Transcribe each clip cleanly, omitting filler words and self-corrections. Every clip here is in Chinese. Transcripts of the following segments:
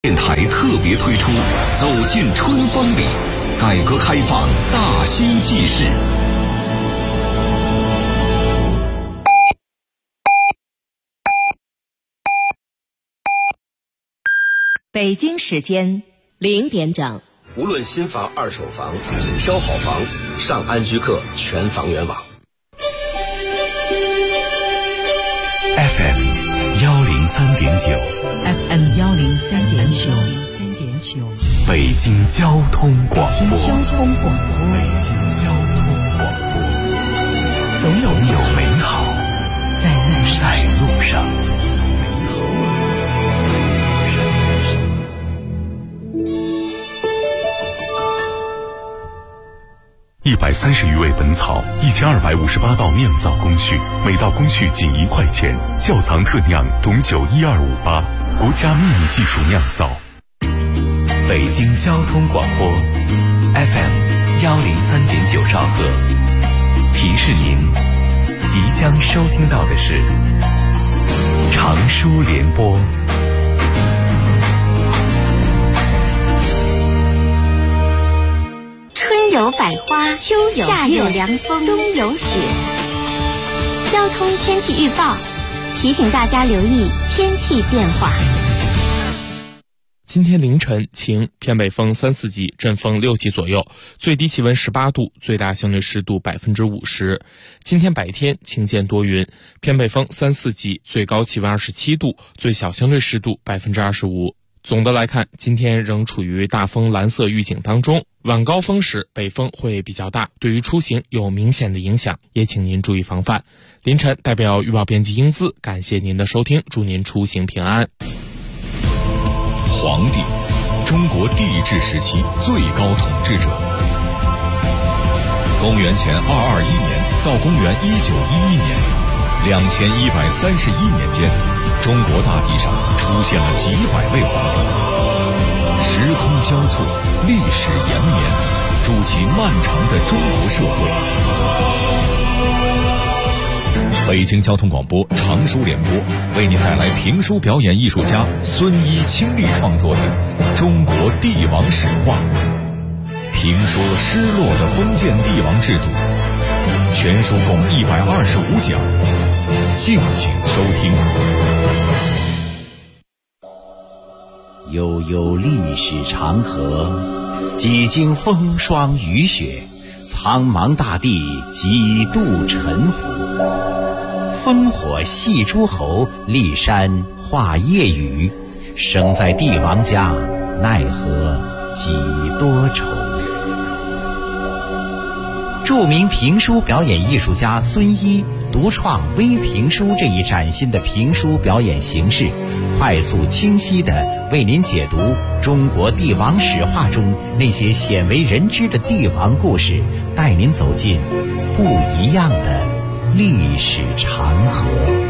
电台特别推出走进春风里，改革开放大新纪事。 北京时间0点整。 无论新房、二手房，挑好房上安居客全房源网。 FM 103.9 FM 103.9， 北京交通广播。 北京交通广播，总有美好在路上。130余味本草，1258道酿造工序，每道工序仅1块钱。窖藏特酿董酒12588，国家秘密技术酿造。北京交通广播 FM 103.9兆赫，提示您即将收听到的是长舒联播。 春有百花，秋有夏有凉风，冬有雪。交通天气预报提醒大家留意天气变化。 今天凌晨晴，偏北风3、4级，阵风6级左右，最低气温18度，最大相对湿度50%。今天白天晴间多云，偏北风3、4级，最高气温27度，最小相对湿度25%。总的来看，今天仍处于大风蓝色预警当中，晚高峰时北风会比较大，对于出行有明显的影响，也请您注意防范。凌晨代表预报编辑英姿，感谢您的收听，祝您出行平安。 皇帝，中国帝制时期最高统治者。公元前221年到公元1911年，2131年间，中国大地上出现了几百位皇帝，时空交错，历史延绵，筑起漫长的中国社会。北京交通广播长舒联播为您带来评书表演艺术家孙一倾力创作的《中国帝王史话》，评说失落的封建帝王制度，全书共125讲，敬请收听。 悠悠历史长河，几经风霜雨雪，苍茫大地几度沉浮。烽火戏诸侯，骊山画夜雨，生在帝王家，奈何几多愁。著名评书表演艺术家孙一独创微评书这一崭新的评书表演形式，快速清晰地为您解读中国帝王史话中那些鲜为人知的帝王故事，带您走进不一样的历史长河。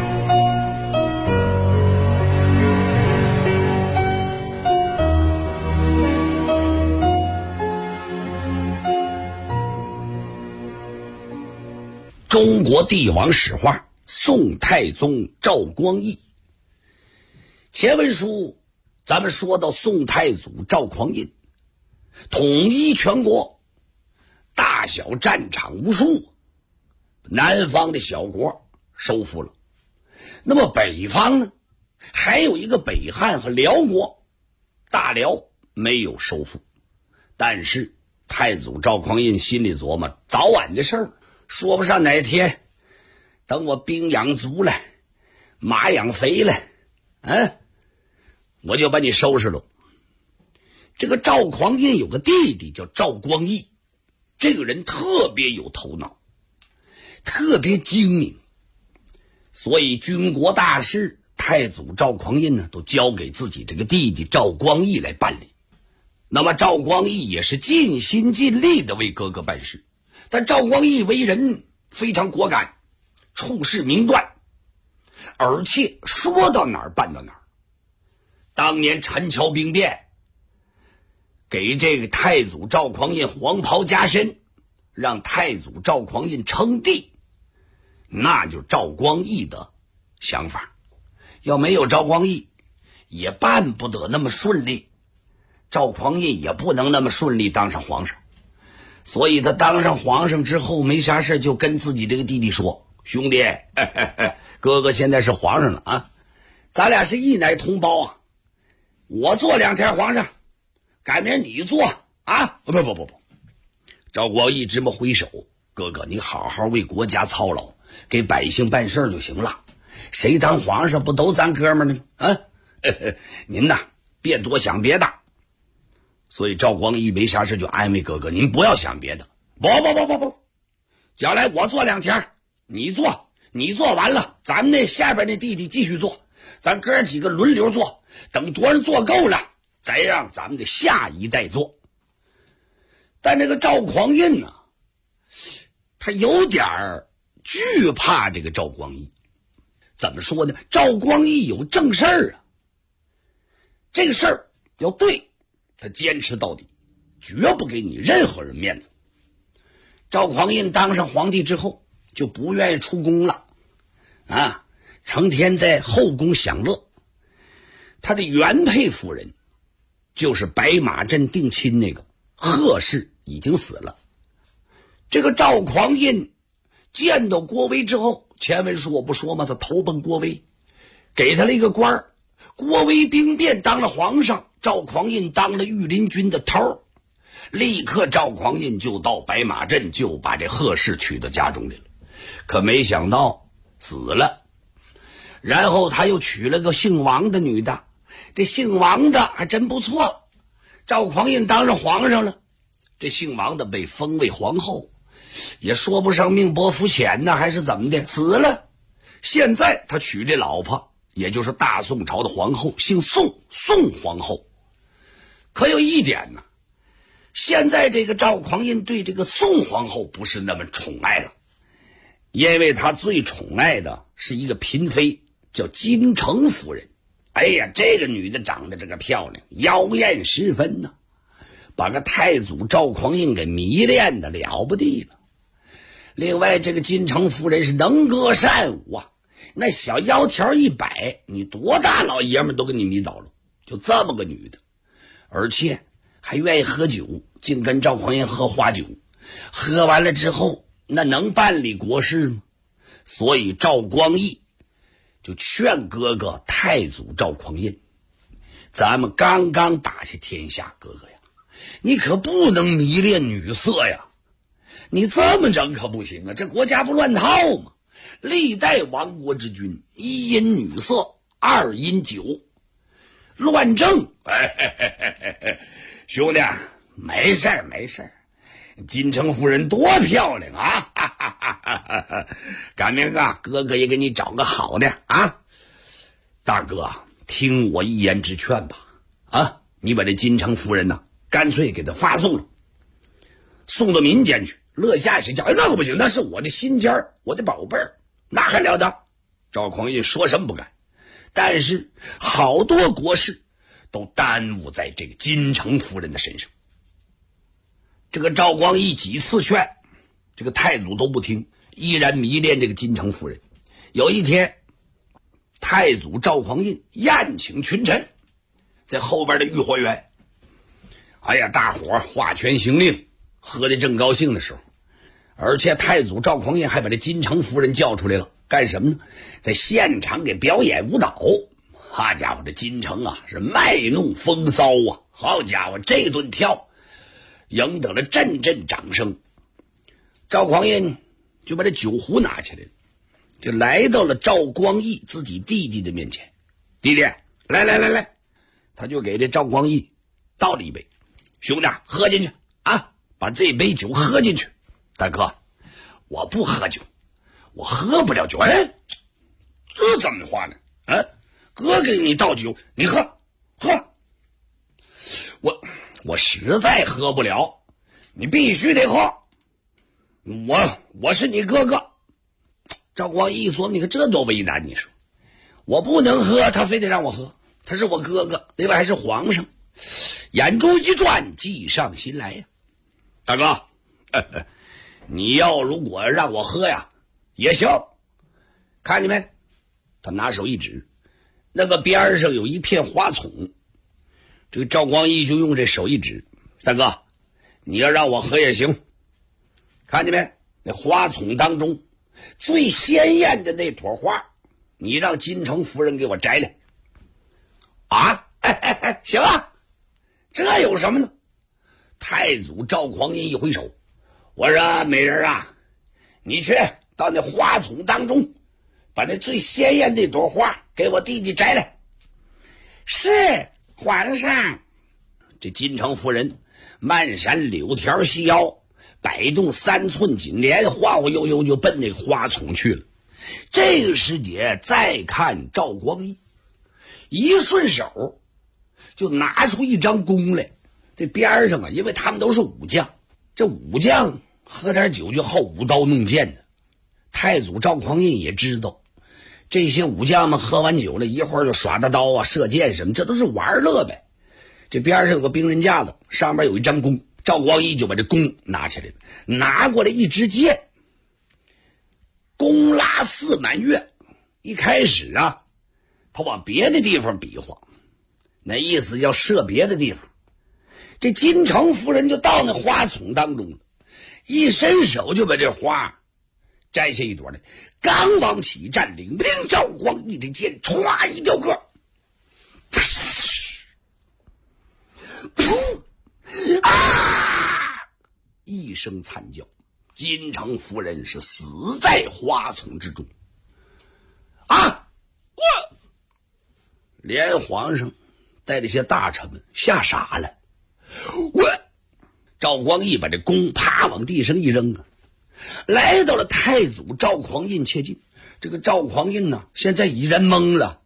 中国帝王史话，宋太宗赵光义。前文书咱们说到宋太祖赵匡胤统一全国，大小战场无数，南方的小国收复了。那么北方呢，还有一个北汉和辽国，大辽没有收复。但是太祖赵匡胤心里琢磨，早晚的事儿，说不上哪天，等我兵养足了，马养肥了，我就把你收拾了。这个赵匡胤有个弟弟叫赵光义，这个人特别有头脑，特别精明，所以军国大事太祖赵匡胤呢都交给自己这个弟弟赵光义来办理。那么赵光义也是尽心尽力的为哥哥办事，但赵光义为人非常果敢，处事明断，而且说到哪儿办到哪儿。当年陈桥兵变，给这个太祖赵匡胤黄袍加身，让太祖赵匡胤称帝，那就是赵光义的想法。要没有赵光义， 也办不得那么顺利，赵匡胤也不能那么顺利当上皇上。所以他当上皇上之后没啥事，就跟自己这个弟弟说，兄弟，哥哥现在是皇上了啊，咱俩是一奶同胞啊，我做2天皇上，改明你做啊。不，赵光义这么挥手，哥哥你好好为国家操劳，给百姓办事就行了，谁当皇上不都咱哥们呢啊？您呐别多想别的。所以赵光义没啥事就安慰哥哥，您不要想别的。不，将来我做2天，你做完了，咱们那下边那弟弟继续做，咱哥几个轮流做，等多人做够了，再让咱们的下一代做。但这个赵匡胤呢，他有点惧怕这个赵光义。怎么说呢？赵光义有正事儿啊，这个事儿要对，他坚持到底，绝不给你任何人面子。赵匡胤当上皇帝之后就不愿意出宫了啊，成天在后宫享乐。他的原配夫人就是白马镇定亲那个贺氏已经死了。这个赵匡胤见到郭威之后，前文书我不说吗？他投奔郭威，给他了一个官儿，郭威兵变当了皇上，赵匡胤当了御林军的头，立刻赵匡胤就到白马镇，就把这贺氏娶到家中来了。可没想到死了，然后他又娶了个姓王的女的，这姓王的还真不错，赵匡胤当上皇上了，这姓王的被封为皇后，也说不上命薄福浅呢，还是怎么的，死了。现在他娶这老婆，也就是大宋朝的皇后，姓宋，宋皇后。可有一点呢，现在这个赵匡胤对这个宋皇后不是那么宠爱了，因为他最宠爱的是一个嫔妃，叫金城夫人。哎呀，这个女的长得这个漂亮，妖艳十分呢，把个太祖赵匡胤给迷恋的了不地了。另外这个金城夫人是能歌善舞啊，那小腰条一摆，你多大老爷们都给你迷倒了，就这么个女的。而且还愿意喝酒，净跟赵匡胤喝花酒，喝完了之后那能办理国事吗？所以赵光义就劝哥哥太祖赵匡胤，咱们刚刚打下天下，哥哥呀，你可不能迷恋女色呀，你这么整可不行啊，这国家不乱套吗？历代亡国之君，一因女色，二因酒，乱政。兄弟没事没事，金城夫人多漂亮啊！赶明啊，哥哥也给你找个好的啊！大哥，听我一言之劝吧，啊，你把这金城夫人呢，干脆给他发送了，送到民间去，乐下谁叫？那可不行，那是我的心尖儿，我的宝贝儿，那还了得？赵匡胤说什么不敢，但是好多国事都耽误在这个金城夫人的身上。这个赵光义几次劝，这个太祖都不听，依然迷恋这个金城夫人。有一天，太祖赵匡胤宴请群臣，在后边的御花园，哎呀，大伙画权行令，喝得正高兴的时候，而且太祖赵匡胤还把这金城夫人叫出来了，干什么呢？在现场给表演舞蹈。好家伙，这金城啊是卖弄风骚啊，好家伙，这顿跳赢得了阵阵掌声。赵匡胤就把这酒壶拿起来了，就来到了赵光义自己弟弟的面前。弟弟，来，他就给这赵光义倒了一杯，兄弟喝进去啊，把这杯酒喝进去。大哥，我不喝酒，我喝不了酒。哎，这怎么话呢？啊，哥给你倒酒，你喝。我实在喝不了，你必须得喝。我是你哥哥。赵光义琢磨，你看这多为难，你说我不能喝，他非得让我喝，他是我哥哥，另外还是皇上。眼珠一转，计上心来呀。大哥，你要如果让我喝呀也行，看见没？他拿手一指， 那个边上有一片花丛，这个赵光义就用这手一指，大哥，你要让我喝也行。看见没？那花丛当中最鲜艳的那朵花，你让金城夫人给我摘来。啊，行啊，这有什么呢？太祖赵匡胤一挥手，我说美人啊，你去到那花丛当中，把那最鲜艳那朵花给我弟弟摘来。是皇上。这金城夫人漫闪柳条细腰，摆动3寸锦帘，晃晃悠悠就奔那个花丛去了。这个时节再看赵光义，一顺手就拿出一张弓来。这边上啊，因为他们都是武将，这武将喝点酒就好舞刀弄剑的。太祖赵匡胤也知道，这些武将们喝完酒了，一会儿就耍大刀啊、射箭什么，这都是玩乐呗。这边上有个兵刃架子，上面有一张弓，赵光义就把这弓拿起来了，拿过来一支箭，弓拉4满月。一开始啊，他往别的地方比划，那意思要射别的地方。这金城夫人就到那花丛当中了，一伸手就把这花摘下一朵来，刚往起站，领不灵，赵光义这剑歘一掉个，噗啊！一声惨叫，金城夫人是死在花丛之中。啊！我连皇上带着些大臣们吓傻了。我赵光义把这弓啪往地上一扔啊，来到了太祖赵匡胤切近。这个赵匡胤呢，现在已然懵了，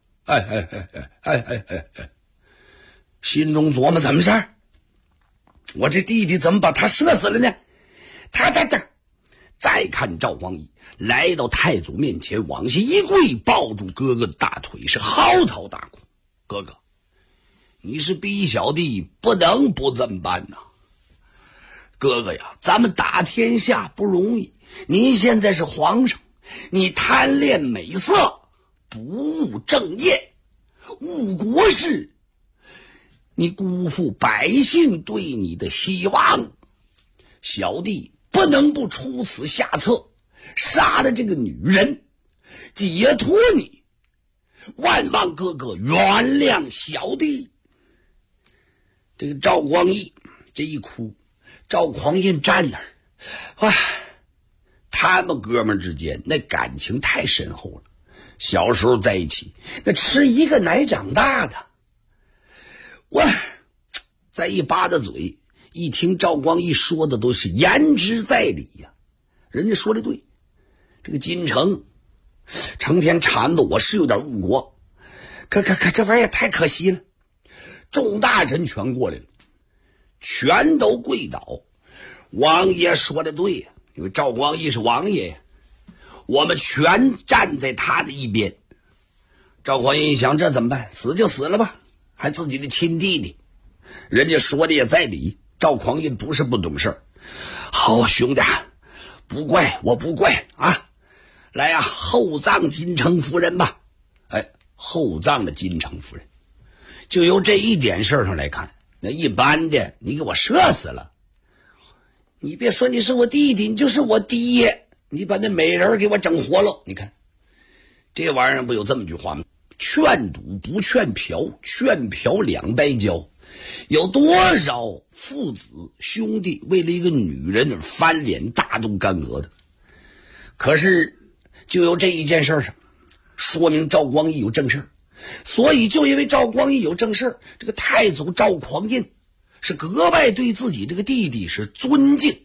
心中琢磨怎么事？我这弟弟怎么把他射死了呢？他再看赵光义来到太祖面前，往下一跪，抱住哥哥的大腿，是嚎啕大哭。哥哥，你是逼小弟，不能不这么办呐。哥哥呀，咱们打天下不容易，您现在是皇上，你贪恋美色，不务正业，误国事，你辜负百姓对你的希望，小弟不能不出此下策，杀了这个女人，解脱你，万望哥哥原谅小弟。这个赵光义这一哭，赵匡胤站那儿，他们哥们之间那感情太深厚了，小时候在一起，那吃一个奶长大的。我再一扒着嘴，一听赵光义说的都是言之在理呀，人家说的对。这个金城成天缠着我，是有点误国，可这玩意儿太可惜了。众大臣全过来了，全都跪倒。王爷说的对呀，因为赵光义是王爷呀，我们全站在他的一边。赵匡胤一想，这怎么办？死就死了吧，还自己的亲弟弟，人家说的也在理。赵匡胤不是不懂事儿，好兄弟，不怪我不怪啊，来呀，厚葬金城夫人吧。厚葬了金城夫人。就由这一点事上来看，那一般的你给我射死了，你别说你是我弟弟，你就是我爹，你把那美人给我整活了。你看这玩意儿不有这么句话吗？劝赌不劝嫖，劝嫖两败交。有多少父子兄弟为了一个女人而翻脸大动干戈的？可是就由这一件事上说明赵光义有正事，所以就因为赵光义有正事，这个太祖赵匡胤是格外对自己这个弟弟是尊敬，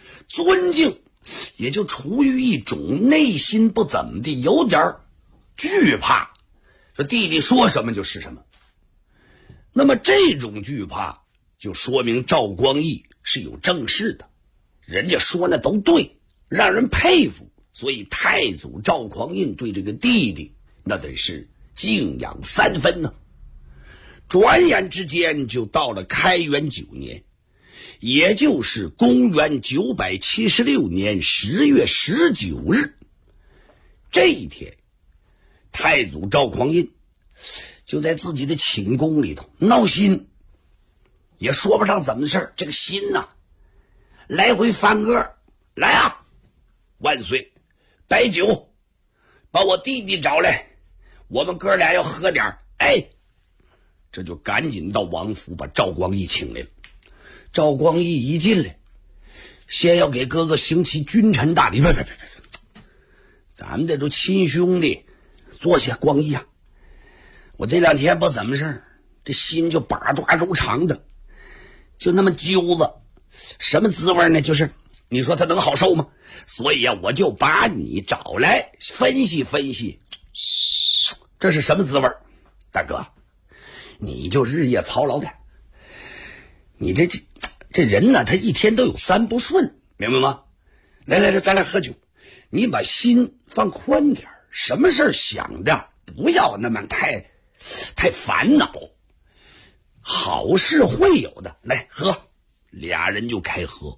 也就处于一种内心不怎么的有点惧怕，说弟弟说什么就是什么。那么这种惧怕就说明赵光义是有正事的，人家说那都对，让人佩服。所以太祖赵匡胤对这个弟弟那得是敬仰3分呢。转眼之间就到了开元9年，也就是公元976年10月19日。这一天，太祖赵匡胤就在自己的寝宫里头闹心，也说不上怎么事这个心呐，来回翻个，来啊，万岁，摆酒，把我弟弟找来，我们哥俩要喝点。哎，这就赶紧到王府把赵光义请来了。赵光义一进来，先要给哥哥行起君臣大礼。别，咱们这都亲兄弟，坐下。光义啊，我这2天不怎么事，这心就把抓如肠的，就那么揪子，什么滋味呢？就是你说他能好受吗？所以啊，我就把你找来分析分析，这是什么滋味？大哥，你就日夜操劳的，你这人呢，他一天都有3不顺，明白吗？来，咱俩喝酒，你把心放宽点，什么事想的不要那么太烦恼，好事会有的。来喝，俩人就开喝。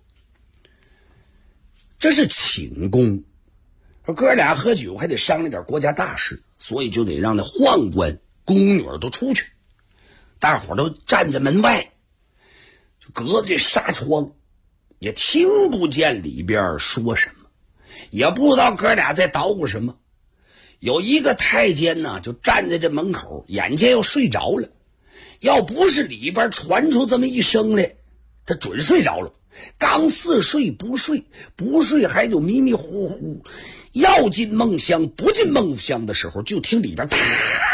这是寝宫，哥俩喝酒还得商量点国家大事，所以就得让那宦官宫女都出去，大伙都站在门外，就隔着这纱窗，也听不见里边说什么，也不知道哥俩在捣鼓什么。有一个太监呢，就站在这门口，眼见要睡着了，要不是里边传出这么一声来，他准睡着了。刚似睡不睡，不睡还有迷迷糊糊，要进梦乡不进梦乡的时候，就听里边啪，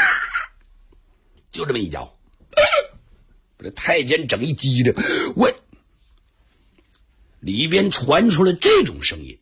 就这么一脚，把这太监整一激灵。喂，里边传出了这种声音：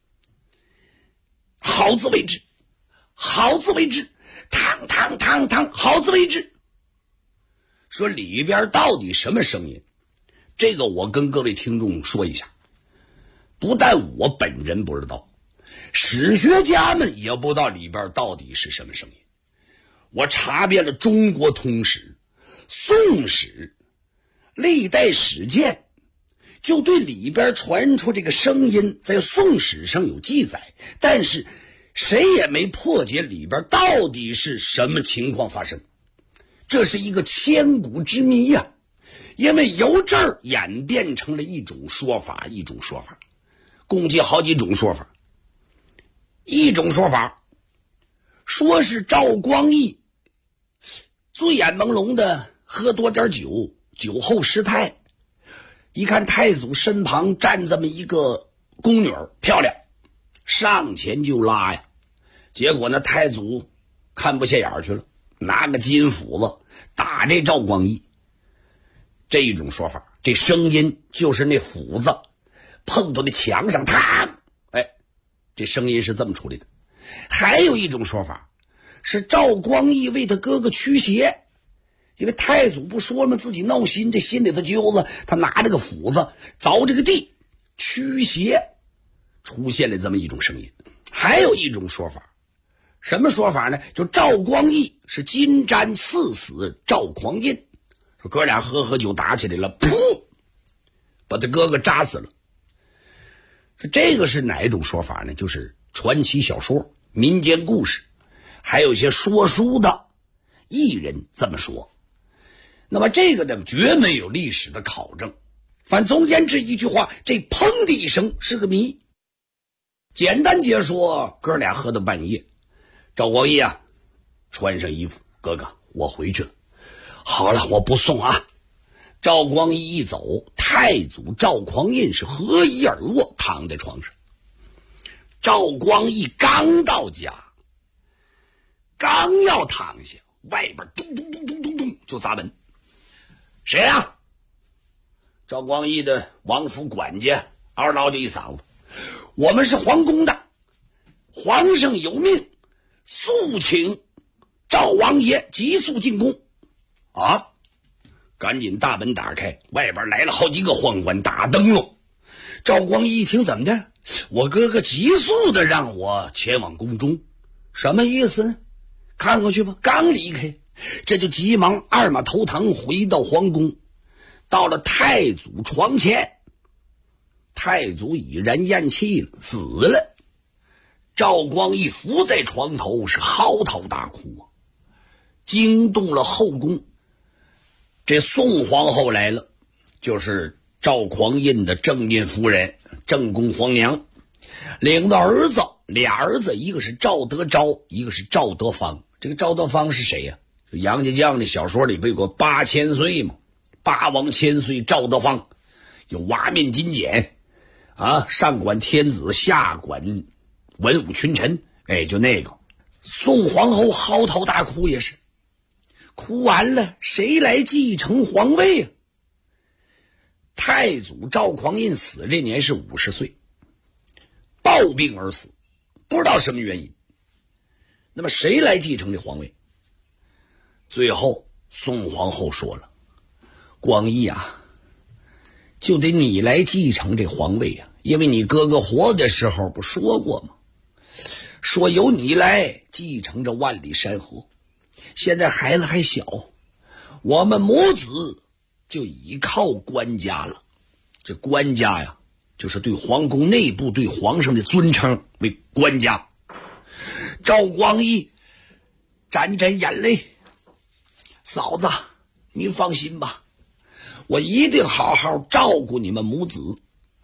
好自为之，好自为之，嘡嘡嘡嘡，好自为之。说里边到底什么声音？这个我跟各位听众说一下，不但我本人不知道，史学家们也不知道里边到底是什么声音。我查遍了中国通史、宋史、历代史鉴，就对里边传出这个声音在宋史上有记载，但是谁也没破解里边到底是什么情况发生。这是一个千古之谜呀，因为由这儿演变成了一种说法，共计好几种说法。一种说法说是赵光义醉眼朦胧的喝多点酒，酒后失态，一看太祖身旁站这么一个宫女漂亮，上前就拉呀，结果呢太祖看不下眼去了，拿个金斧子打这赵光义。这一种说法，这声音就是那斧子碰到那墙上，嘡，哎，这声音是这么处理的。还有一种说法是赵光义为他哥哥驱邪，因为太祖不说吗，自己闹心，这心里头揪子，他拿这个斧子凿这个地驱邪，出现了这么一种声音。还有一种说法，什么说法呢？就赵光义是金瞻刺死赵匡胤，说哥俩喝酒打起来了，噗，把他哥哥扎死了。这个是哪一种说法呢？就是传奇小说、民间故事，还有一些说书的艺人这么说。那么这个呢，绝没有历史的考证。反总言之一句话，这砰的一声是个谜。简单解说，哥俩喝到半夜，赵光义啊，穿上衣服，哥哥，我回去了。好了，我不送啊。赵光义一走，太祖赵匡胤是合衣而卧，躺在床上。赵光义刚到家，刚要躺下，外边咚咚咚咚咚咚就砸门。谁啊？赵光义的王府管家嗷唠就一嗓子：我们是皇宫的，皇上有命，速请赵王爷急速进宫。啊！赶紧大门打开，外边来了好几个宦官，打灯笼。赵光义一听，怎么的？我哥哥急速的让我前往宫中，什么意思呢？看过去吧。刚离开，这就急忙二马头堂回到皇宫，到了太祖床前。太祖已然咽气了，死了。赵光义伏在床头，是嚎啕大哭啊。 惊动了后宫。这宋皇后来了，就是赵匡胤的正印夫人正宫皇娘，领的儿子，俩儿子，一个是赵德昭，一个是赵德芳。这个赵德芳是谁呀？就杨家将的小说里不有个8000岁吗？八王千岁赵德芳，有瓦面金简啊，上管天子，下管文武群臣，就那个。宋皇后嚎啕大哭，也是哭完了，谁来继承皇位啊？太祖赵匡胤死这年是50岁，暴病而死，不知道什么原因。那么谁来继承这皇位？最后宋皇后说了，光义啊，就得你来继承这皇位啊，因为你哥哥活的时候不说过吗？说由你来继承这万里山河。现在孩子还小，我们母子就依靠官家了。这官家呀，就是对皇宫内部对皇上的尊称为官家。赵光义沾沾眼泪，嫂子你放心吧，我一定好好照顾你们母子。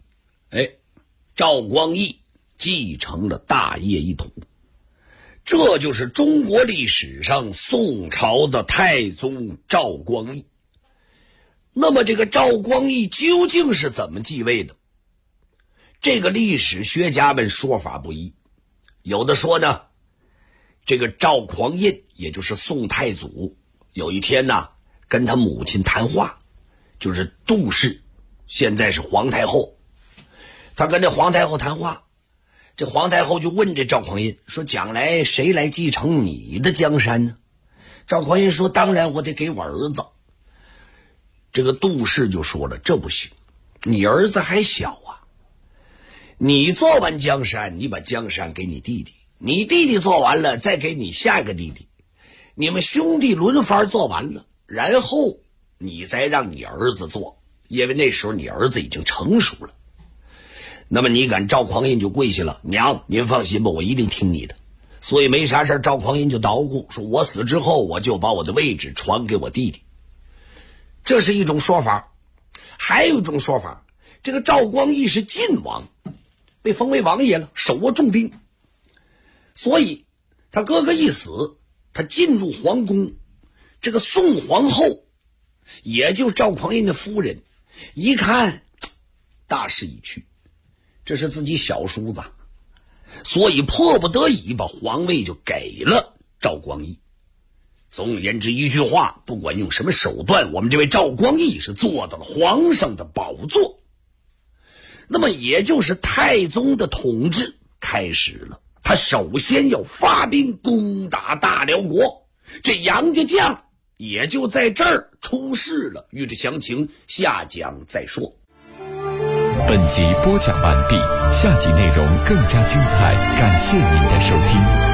赵光义继承了大业一统，这就是中国历史上宋朝的太宗赵光义。那么这个赵光义究竟是怎么继位的？这个历史学家们说法不一，有的说呢，这个赵匡胤也就是宋太祖有一天呢跟他母亲谈话，就是杜氏，现在是皇太后，他跟这皇太后谈话，这皇太后就问这赵匡胤说，将来谁来继承你的江山呢？赵匡胤说，当然我得给我儿子。这个杜氏就说了，这不行，你儿子还小啊，你做完江山，你把江山给你弟弟，你弟弟做完了再给你下一个弟弟，你们兄弟轮番做完了，然后你再让你儿子做，因为那时候你儿子已经成熟了。那么你敢，赵匡胤就跪下了，娘您放心吧，我一定听你的。所以没啥事，赵匡胤就捣鼓说，我死之后我就把我的位置传给我弟弟。这是一种说法。还有一种说法，这个赵光义是晋王，被封为王爷了，手握重兵，所以他哥哥一死，他进入皇宫，这个宋皇后也就赵匡胤的夫人一看大势已去，这是自己小叔子，所以迫不得已把皇位就给了赵光义。总而言之一句话，不管用什么手段，我们这位赵光义是坐到了皇上的宝座。那么也就是太宗的统治开始了，他首先要发兵攻打大辽国，这杨家将也就在这儿出事了。欲知详情，下讲再说。 本集播讲完毕，下集内容更加精彩，感谢您的收听。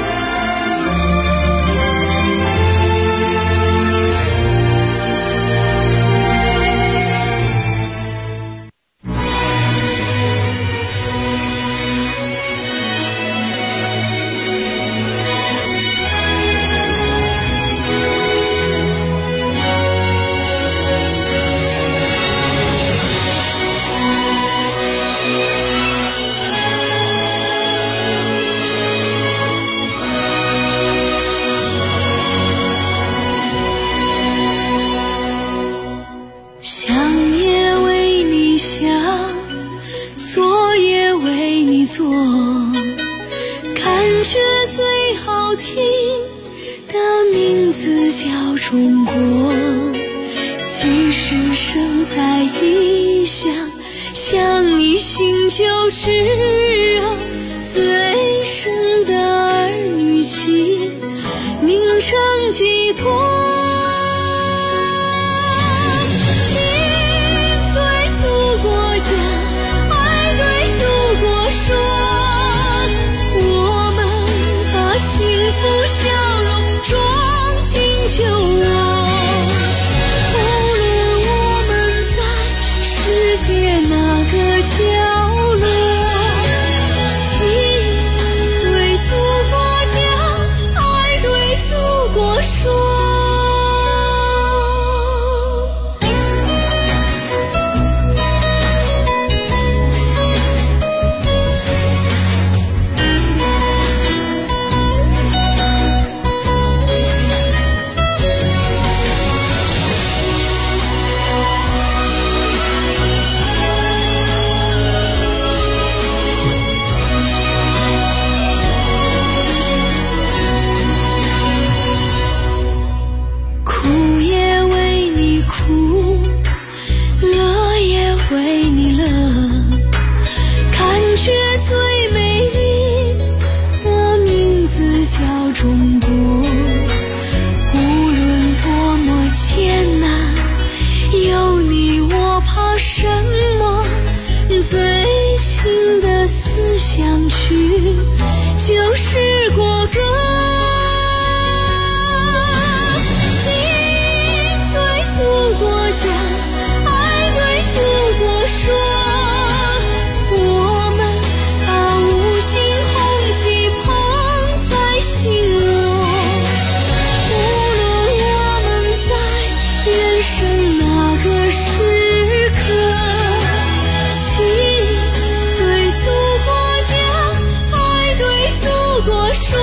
中国，即使身在异乡，想你心就炙热，最深的儿女情凝成寄托。就我，无论我们在世界哪个角落，心对祖国讲，爱对祖国说。 我怕什么？最新的思想曲就是国歌。心对祖国讲，爱对祖国说，我们把五星红旗捧在心窝。无论我们在人生哪个时刻，心对祖国讲，爱对祖国说。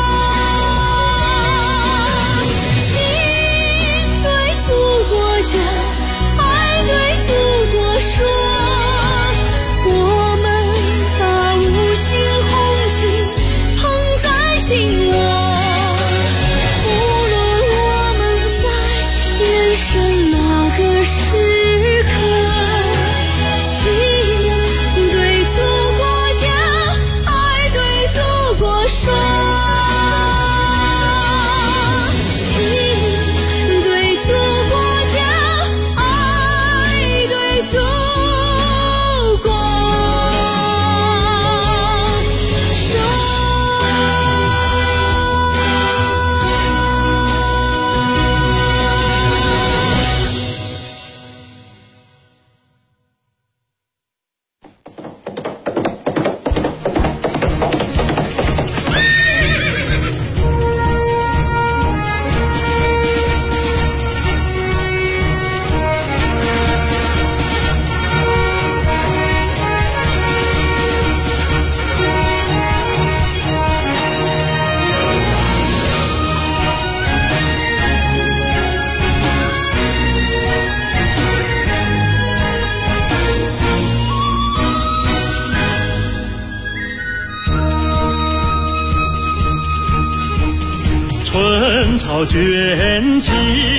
春潮卷起，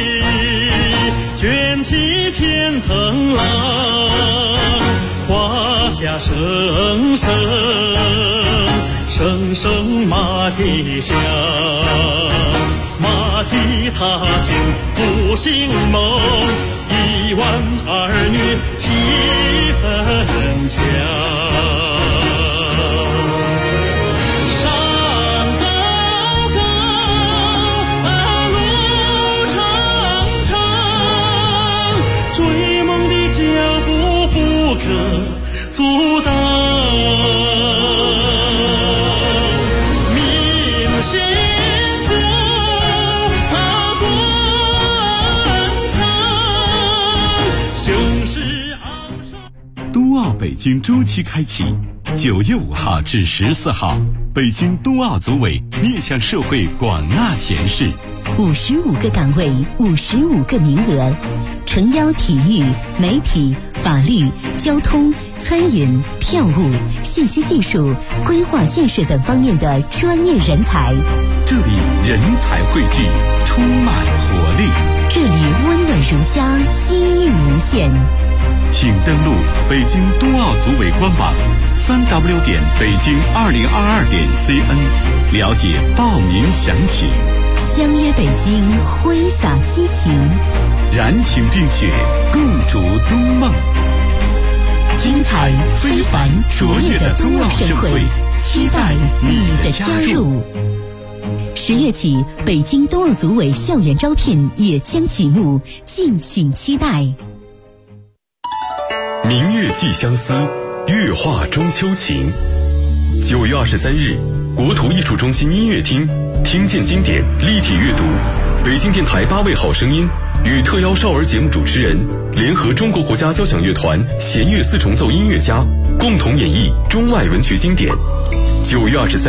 卷起千层浪，华夏声声，声声马蹄响，马蹄踏行复兴梦，1万儿女气氛强。阻挡明星歌滚烫，雄狮昂首。 冬奥北京周期开启，9月5号至14号，北京冬奥组委面向社会广纳贤士 ，55个岗位，55个名额，诚邀体育、媒体、法律、交通、餐饮、票务、信息技术、规划建设等方面的专业人才。 这里人才汇聚，充满活力。 这里温暖如家，机遇无限。 请登录北京冬奥组委官网3w.北京2022.cn 了解报名详情。 相约北京，挥洒激情， 燃情并雪，共筑冬梦。 精彩非凡卓越的冬奥盛会，期待你的加入。10月起，北京冬奥组委校园招聘也将启幕，敬请期待。 明月寄相思，月画中秋情。9月23日，国土艺术中心音乐厅，听见经典，立体阅读。北京电台8位好声音与特邀少儿节目主持人联合中国国家交响乐团弦乐4重奏音乐家，共同演绎中外文学经典。9月23